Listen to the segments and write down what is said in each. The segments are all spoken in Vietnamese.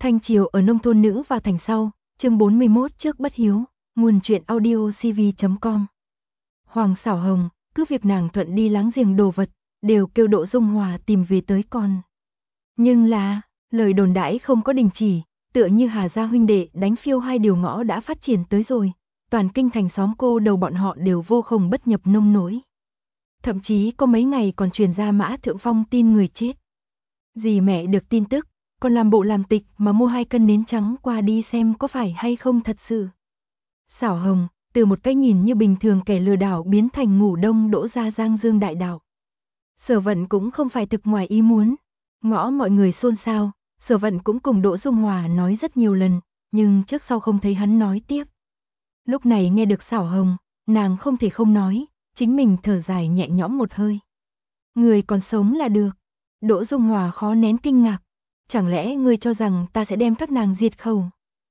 Thanh triều ở nông thôn nữ vào thành sau, chương 41 trước bất hiếu, nguồn truyện audio cv.com. Hoàng Xảo Hồng, cứ việc nàng thuận đi láng giềng đồ vật, đều kêu Đỗ Dung Hòa tìm về tới con. Nhưng là, lời đồn đãi không có đình chỉ, tựa như Hà gia huynh đệ đánh phiêu hai điều ngõ đã phát triển tới rồi, toàn kinh thành xóm cô đầu bọn họ đều vô không bất nhập nông nỗi. Thậm chí có mấy ngày còn truyền ra Mã Thượng Phong tin người chết. Dì mẹ được tin tức, còn làm bộ làm tịch mà mua 2 cân nến trắng qua đi xem có phải hay không thật sự. Xảo Hồng, từ một cái nhìn như bình thường kẻ lừa đảo biến thành ngủ đông đỗ ra giang dương đại đạo. Sở Vận cũng không phải thực ngoài ý muốn, ngõ mọi người xôn xao, Sở Vận cũng cùng Đỗ Dung Hòa nói rất nhiều lần, nhưng trước sau không thấy hắn nói tiếp. Lúc này nghe được Xảo Hồng, nàng không thể không nói, chính mình thở dài nhẹ nhõm một hơi. Người còn sống là được. Đỗ Dung Hòa khó nén kinh ngạc. Chẳng lẽ ngươi cho rằng ta sẽ đem các nàng diệt khẩu?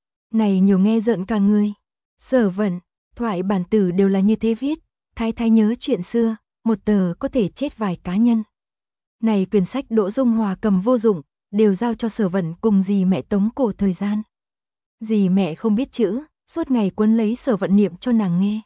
Này nhiều nghe rợn cả người. Sở Vận, thoại bản tử đều là như thế viết, thái thái nhớ chuyện xưa, một tờ có thể chết vài cá nhân. Này quyển sách Đỗ Dung Hòa cầm vô dụng, đều giao cho Sở Vận cùng dì mẹ tống cổ thời gian. Dì mẹ không biết chữ, suốt ngày quấn lấy Sở Vận niệm cho nàng nghe.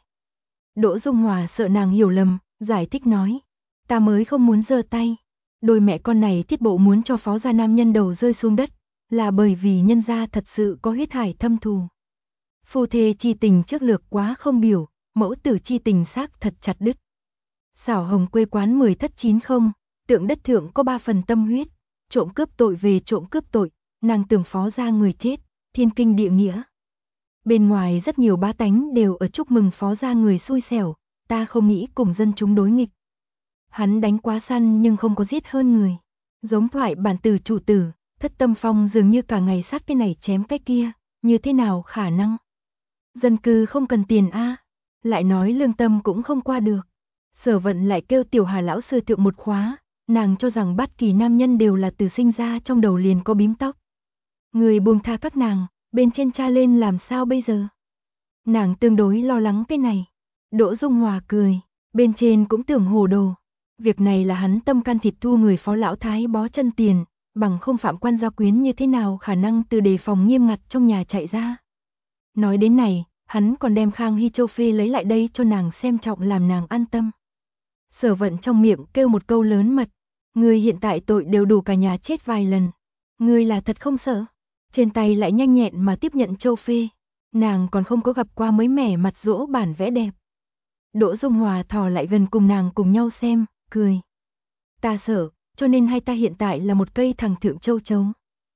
Đỗ Dung Hòa sợ nàng hiểu lầm, giải thích nói, ta mới không muốn giơ tay. Đôi mẹ con này thiết bộ muốn cho phó gia nam nhân đầu rơi xuống đất, là bởi vì nhân gia thật sự có huyết hải thâm thù. Phu thê chi tình trước lược quá không biểu, mẫu tử chi tình xác thật chặt đứt. Xảo Hồng quê quán 10 thất 90, tượng đất thượng có 3 phần tâm huyết, trộm cướp tội về trộm cướp tội, nàng tưởng phó gia người chết, thiên kinh địa nghĩa. Bên ngoài rất nhiều bá tánh đều ở chúc mừng phó gia người xui xẻo, ta không nghĩ cùng dân chúng đối nghịch. Hắn đánh quá săn nhưng không có giết hơn người. Giống thoại bản tử chủ tử, Thất Tâm Phong dường như cả ngày sát cái này chém cái kia, như thế nào khả năng? Dân cư không cần tiền a, lại nói lương tâm cũng không qua được. Sở Vận lại kêu Tiểu Hà lão sư thượng một khóa, nàng cho rằng bất kỳ nam nhân đều là từ sinh ra trong đầu liền có bím tóc. Người buông tha các nàng, bên trên cha lên làm sao bây giờ? Nàng tương đối lo lắng cái này. Đỗ Dung Hòa cười, bên trên cũng tưởng hồ đồ. Việc này là hắn tâm can thịt thu người phó lão thái bó chân tiền, bằng không phạm quan gia quyến như thế nào khả năng từ đề phòng nghiêm ngặt trong nhà chạy ra. Nói đến này, hắn còn đem Khang Hy Châu Phê lấy lại đây cho nàng xem trọng làm nàng an tâm. Sở Vận trong miệng kêu một câu lớn mật, ngươi hiện tại tội đều đủ cả nhà chết vài lần. Ngươi là thật không sợ. Trên tay lại nhanh nhẹn mà tiếp nhận Châu Phê, nàng còn không có gặp qua mới mẻ mặt dỗ bản vẽ đẹp. Đỗ Dung Hòa thò lại gần cùng nàng cùng nhau xem, cười. Ta sợ, cho nên hai ta hiện tại là một cây thằng thượng châu chấu.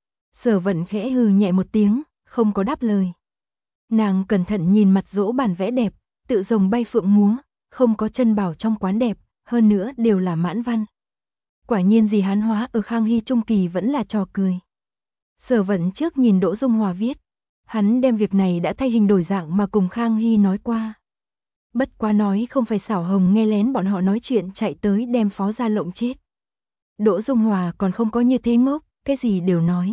Sở Vận khẽ hừ nhẹ một tiếng, không có đáp lời. Nàng cẩn thận nhìn mặt dỗ bản vẽ đẹp, tự rồng bay phượng múa, không có chân bảo trong quán đẹp, hơn nữa đều là mãn văn. Quả nhiên gì hán hóa ở Khang Hy trung kỳ vẫn là trò cười. Sở Vận trước nhìn Đỗ Dung Hòa viết, hắn đem việc này đã thay hình đổi dạng mà cùng Khang Hy nói qua. Bất quá nói không phải Xảo Hồng nghe lén bọn họ nói chuyện chạy tới đem phó gia lộng chết. Đỗ Dung Hòa còn không có như thế ngốc, cái gì đều nói.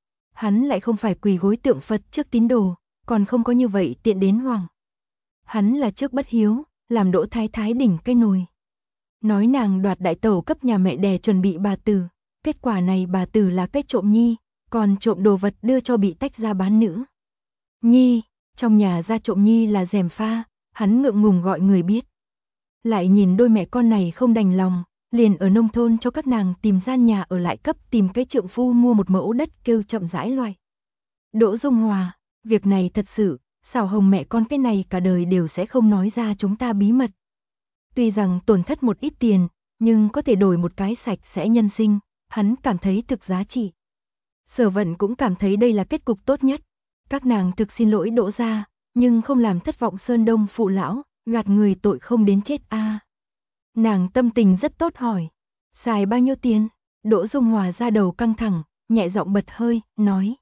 Hắn lại không phải quỳ gối tượng Phật trước tín đồ, còn không có như vậy tiện đến hoàng. Hắn là trước bất hiếu, làm Đỗ Thái Thái đỉnh cái nồi. Nói nàng đoạt đại tẩu cấp nhà mẹ đẻ chuẩn bị bà tử, kết quả này bà tử là cái trộm nhi, còn trộm đồ vật đưa cho bị tách ra bán nữ. Nhi, trong nhà ra trộm nhi là gièm pha, hắn ngượng ngùng gọi người biết. Lại nhìn đôi mẹ con này không đành lòng, liền ở nông thôn cho các nàng tìm gian nhà ở lại cấp tìm cái trượng phu mua một mẫu đất kêu chậm rãi loại. Đỗ Dung Hòa, việc này thật sự, Xảo Hồng mẹ con cái này cả đời đều sẽ không nói ra chúng ta bí mật. Tuy rằng tổn thất một ít tiền, nhưng có thể đổi một cái sạch sẽ nhân sinh, hắn cảm thấy thực giá trị. Sở Vận cũng cảm thấy đây là kết cục tốt nhất. Các nàng thực xin lỗi Đỗ gia, nhưng không làm thất vọng Sơn Đông phụ lão, gạt người tội không đến chết a. Nàng tâm tình rất tốt hỏi, xài bao nhiêu tiền? Đỗ Dung Hòa ra đầu căng thẳng, nhẹ giọng bật hơi, nói.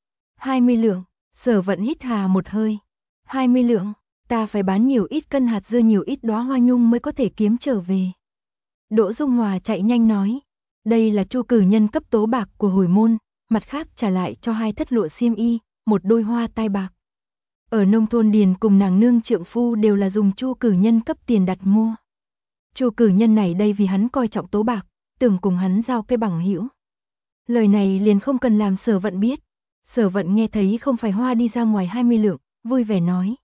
20 lượng, Sở Vận hít hà một hơi. 20 lượng, ta phải bán nhiều ít cân hạt dưa nhiều ít đóa hoa nhung mới có thể kiếm trở về. Đỗ Dung Hòa chạy nhanh nói, đây là Chu cử nhân cấp tố bạc của hồi môn, mặt khác trả lại cho 2 thất lụa xiêm y, một đôi hoa tai bạc. Ở nông thôn điền cùng nàng nương trượng phu đều là dùng Chu cử nhân cấp tiền đặt mua. Chu cử nhân này đây vì hắn coi trọng tố bạc, tưởng cùng hắn giao cái bằng hữu. Lời này liền không cần làm Sở Vận biết. Sở Vận nghe thấy không phải hoa đi ra ngoài 20 lượng, vui vẻ nói.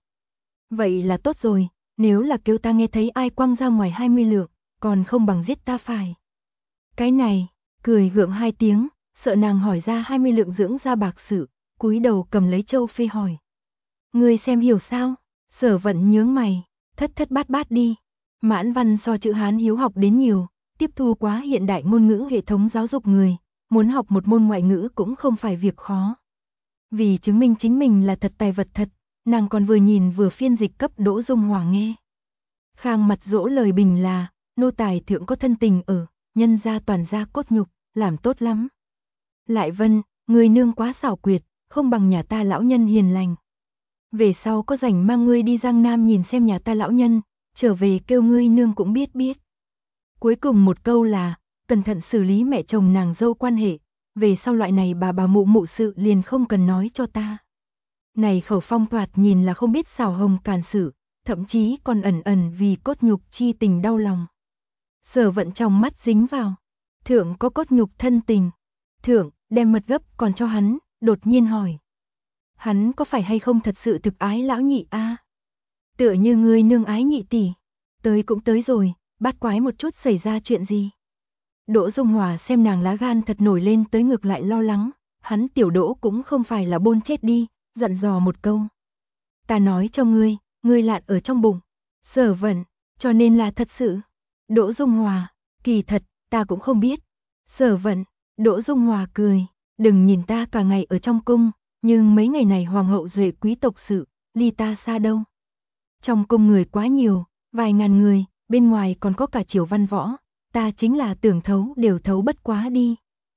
Vậy là tốt rồi, nếu là kêu ta nghe thấy ai quăng ra ngoài 20 lượng, còn không bằng giết ta phải. Cái này, cười gượng 2 tiếng, sợ nàng hỏi ra 20 lượng dưỡng ra bạc sự, cúi đầu cầm lấy châu phê hỏi. Ngươi xem hiểu sao? Sở Vận nhướng mày, thất thất bát bát đi. Mãn văn so chữ Hán hiếu học đến nhiều, tiếp thu quá hiện đại ngôn ngữ hệ thống giáo dục người, muốn học một môn ngoại ngữ cũng không phải việc khó. Vì chứng minh chính mình là thật tài vật thật, nàng còn vừa nhìn vừa phiên dịch cấp Đỗ Dung Hòa nghe. Khang mặt dỗ lời bình là, nô tài thượng có thân tình ở, nhân gia toàn gia cốt nhục, làm tốt lắm. Lại Vân, người nương quá xảo quyệt, không bằng nhà ta lão nhân hiền lành. Về sau có rảnh mang ngươi đi Giang Nam nhìn xem nhà ta lão nhân, trở về kêu ngươi nương cũng biết biết. Cuối cùng một câu là, cẩn thận xử lý mẹ chồng nàng dâu quan hệ, về sau loại này bà mụ mụ sự liền không cần nói cho ta. Này khẩu phong thoạt nhìn là không biết xảo hồng càn sự, thậm chí còn ẩn ẩn vì cốt nhục chi tình đau lòng. Sở Vận trong mắt dính vào, thượng có cốt nhục thân tình, thượng đem mật gấp còn cho hắn, đột nhiên hỏi. Hắn có phải hay không thật sự thực ái lão nhị a? Tựa như ngươi nương ái nhị tỷ, tới cũng tới rồi, bát quái một chút xảy ra chuyện gì? Đỗ Dung Hòa xem nàng lá gan thật nổi lên tới ngược lại lo lắng, hắn tiểu Đỗ cũng không phải là bôn chết đi, dặn dò một câu. Ta nói cho ngươi lạn ở trong bụng. Sở Vận, cho nên là thật sự. Đỗ Dung Hòa, kỳ thật, ta cũng không biết. Sở Vận, Đỗ Dung Hòa cười, đừng nhìn ta cả ngày ở trong cung, nhưng mấy ngày này hoàng hậu duệ quý tộc sự, ly ta xa đâu. Trong cung người quá nhiều, vài ngàn người, bên ngoài còn có cả triều văn võ, ta chính là tưởng thấu đều thấu bất quá đi.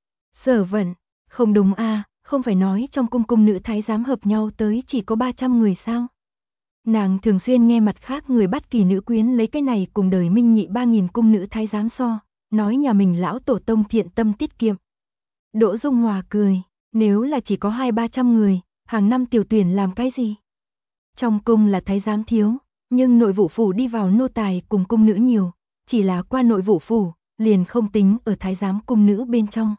Sở Vận, không đúng a, không phải nói trong cung cung nữ thái giám hợp nhau tới chỉ có 300 người sao? Nàng thường xuyên nghe mặt khác người bắt kỳ nữ quyến lấy cái này cùng đời minh nhị 3000 cung nữ thái giám so, nói nhà mình lão tổ tông thiện tâm tiết kiệm. Đỗ Dung Hòa cười, nếu là chỉ có 200-300 người, hàng năm tiểu tuyển làm cái gì? Trong cung là thái giám thiếu, nhưng nội vụ phủ đi vào nô tài cùng cung nữ nhiều, chỉ là qua nội vụ phủ, liền không tính ở thái giám cung nữ bên trong.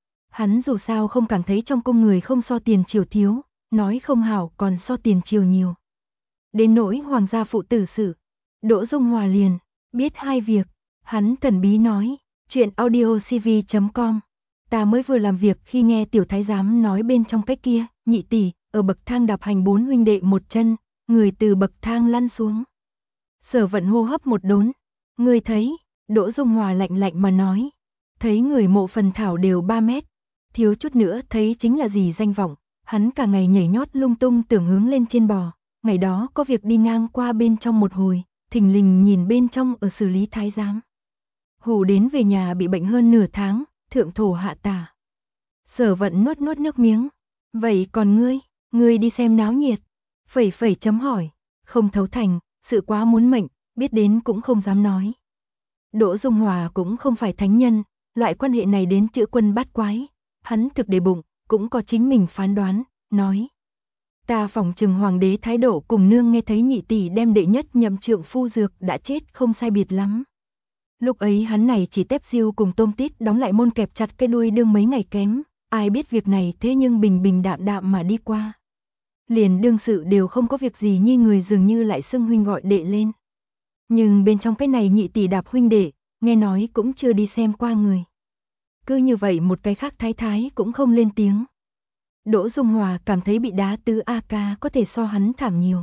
Hắn dù sao không cảm thấy trong cung người không so tiền triều thiếu, nói không hảo còn so tiền triều nhiều. Đến nỗi hoàng gia phụ tử sự, Đỗ Dung Hòa liền biết 2 việc, hắn thần bí nói, chuyện audiocv.com. Ta mới vừa làm việc khi nghe tiểu thái giám nói bên trong cái kia, nhị tỷ, ở bậc thang đạp hành 4 huynh đệ một chân, người từ bậc thang lăn xuống. Sở Vận hô hấp một đốn, người thấy, Đỗ Dung Hòa lạnh lạnh mà nói, thấy người mộ phần thảo đều 3 mét, thiếu chút nữa thấy chính là gì danh vọng, hắn cả ngày nhảy nhót lung tung tưởng hướng lên trên bò, ngày đó có việc đi ngang qua bên trong một hồi, thình lình nhìn bên trong ở xử lý thái giám. Hù đến về nhà bị bệnh hơn nửa tháng, thượng thổ hạ tả. Sở Vận nuốt nước miếng, vậy còn ngươi đi xem náo nhiệt, phẩy chấm hỏi, không thấu thành, sự quá muốn mệnh, biết đến cũng không dám nói. Đỗ Dung Hòa cũng không phải thánh nhân, loại quan hệ này đến chữ quân bát quái, hắn thực để bụng, cũng có chính mình phán đoán, nói. Ta phỏng chừng hoàng đế thái độ cùng nương nghe thấy nhị tỷ đem đệ nhất nhậm trượng phu dược đã chết không sai biệt lắm. Lúc ấy hắn này chỉ tép diêu cùng tôm tít đóng lại môn kẹp chặt cái đuôi đương mấy ngày kém, ai biết việc này thế nhưng bình đạm mà đi qua. Liền đương sự đều không có việc gì nhi người dường như lại xưng huynh gọi đệ lên. Nhưng bên trong cái này nhị tỷ đạp huynh đệ, nghe nói cũng chưa đi xem qua người. Cứ như vậy một cái khác thái cũng không lên tiếng. Đỗ Dung Hòa cảm thấy bị đá tứ a ca có thể so hắn thảm nhiều.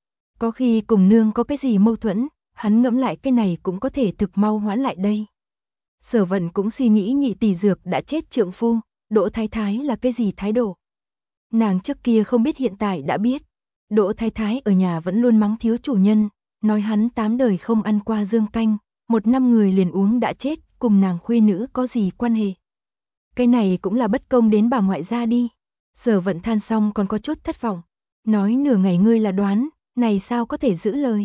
Có khi cùng nương có cái gì mâu thuẫn, hắn ngẫm lại cái này cũng có thể thực mau hoãn lại đây. Sở Vận cũng suy nghĩ nhị tỷ dược đã chết trượng phu, Đỗ thái là cái gì thái độ. Nàng trước kia không biết hiện tại đã biết. Đỗ thái ở nhà vẫn luôn mắng thiếu chủ nhân, nói hắn 8 đời không ăn qua dương canh, 1 năm người liền uống đã chết, cùng nàng khuê nữ có gì quan hệ. Cái này cũng là bất công đến bà ngoại gia đi. Sở Vận than xong còn có chút thất vọng, nói nửa ngày ngươi là đoán, này sao có thể giữ lời.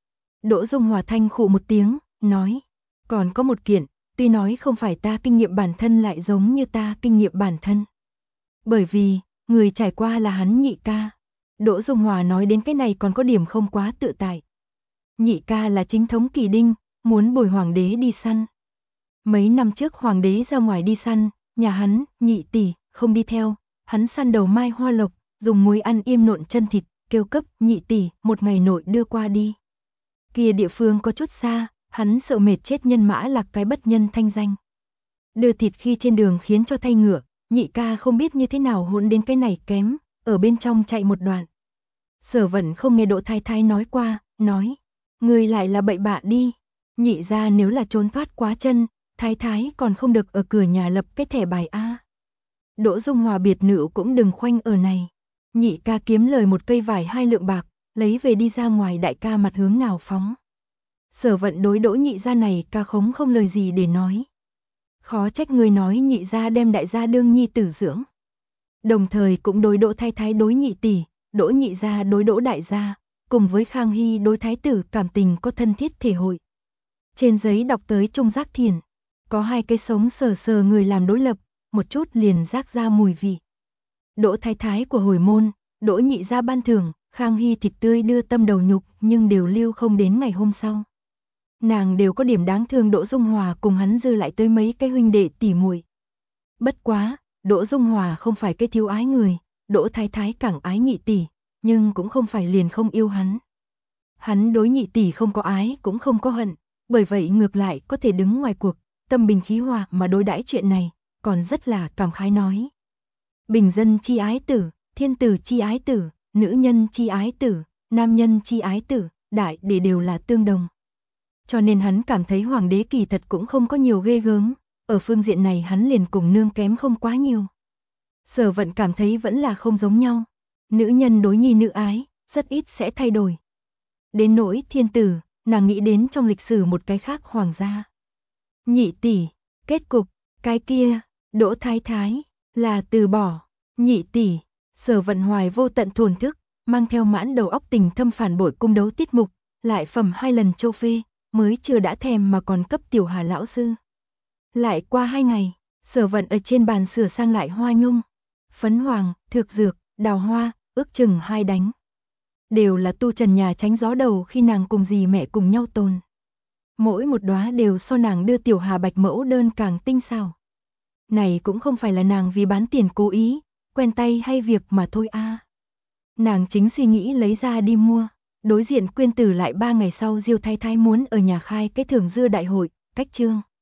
Đỗ Dung Hòa thanh khụ một tiếng, nói, còn có một kiện, tuy nói không phải ta kinh nghiệm bản thân lại giống như ta kinh nghiệm bản thân. Bởi vì, người trải qua là hắn nhị ca. Đỗ Dung Hòa nói đến cái này còn có điểm không quá tự tại. Nhị ca là chính thống kỳ đinh, muốn bồi hoàng đế đi săn. Mấy năm trước hoàng đế ra ngoài đi săn, nhà hắn, nhị tỷ, không đi theo, hắn săn đầu Mai Hoa Lộc, dùng muối ăn im nộn chân thịt, kêu cấp, nhị tỷ, một ngày nội đưa qua đi. Kia địa phương có chút xa, hắn sợ mệt chết nhân mã Lạc cái bất nhân thanh danh. Đưa thịt khi trên đường khiến cho thay ngựa, nhị ca không biết như thế nào hỗn đến cái này kém, ở bên trong chạy một đoạn. Sở Vận không nghe Đỗ Thái Thái nói qua, nói, người lại là bậy bạ đi, nhị ra nếu là trốn thoát quá chân, Thái Thái còn không được ở cửa nhà lập cái thẻ bài A. Đỗ Dung Hòa biệt nữ cũng đừng khoanh ở này, nhị ca kiếm lời một cây vải 2 lượng bạc, lấy về đi ra ngoài đại ca mặt hướng nào phóng. Sở Vận đối Đỗ nhị gia này ca khống không lời gì để nói. Khó trách người nói nhị gia đem đại gia đương nhi tử dưỡng. Đồng thời cũng đối Đỗ Thái Thái đối nhị tỷ, Đỗ nhị gia đối Đỗ đại gia, cùng với Khang Hy đối thái tử cảm tình có thân thiết thể hội. Trên giấy đọc tới Trung Giác Thiền, có 2 cái sống sờ sờ người làm đối lập, một chút liền rác ra mùi vị. Đỗ Thái Thái của hồi môn, Đỗ nhị gia ban thưởng, Khang Hy thịt tươi đưa tâm đầu nhục nhưng đều lưu không đến ngày hôm sau. Nàng đều có điểm đáng thương Đỗ Dung Hòa cùng hắn dư lại tới mấy cái huynh đệ tỉ muội. Bất quá, Đỗ Dung Hòa không phải cái thiếu ái người, Đỗ Thái Thái càng ái nhị tỷ, nhưng cũng không phải liền không yêu hắn. Hắn đối nhị tỷ không có ái cũng không có hận, bởi vậy ngược lại có thể đứng ngoài cuộc, tâm bình khí hòa mà đối đãi chuyện này, còn rất là cảm khái nói. Bình dân chi ái tử, thiên tử chi ái tử, nữ nhân chi ái tử, nam nhân chi ái tử, đại để đều là tương đồng. Cho nên hắn cảm thấy hoàng đế kỳ thật cũng không có nhiều ghê gớm, ở phương diện này hắn liền cùng nương kém không quá nhiều. Sở Vận cảm thấy vẫn là không giống nhau, nữ nhân đối nhi nữ ái, rất ít sẽ thay đổi. Đến nỗi thiên tử, nàng nghĩ đến trong lịch sử một cái khác hoàng gia. Nhị tỷ, kết cục, cái kia, Đỗ Thái Thái, là từ bỏ, nhị tỷ, Sở Vận hoài vô tận thổn thức, mang theo mãn đầu óc tình thâm phản bội cung đấu tiết mục, lại phẩm 2 lần châu phê, mới chưa đã thèm mà còn cấp Tiểu Hà lão sư. Lại qua 2 ngày, Sở Vận ở trên bàn sửa sang lại hoa nhung, phấn hoàng, thược dược, đào hoa, ước chừng 2 đánh. Đều là tu trần nhà tránh gió đầu khi nàng cùng dì mẹ cùng nhau tồn. Mỗi một đóa đều so nàng đưa Tiểu Hà bạch mẫu đơn càng tinh xảo. Này cũng không phải là nàng vì bán tiền cố ý, quen tay hay việc mà thôi a. Nàng chính suy nghĩ lấy ra đi mua. Đối diện Quyên Tử lại 3 ngày sau Diêu Thái Thái muốn ở nhà khai cái thưởng dưa đại hội, cách trương.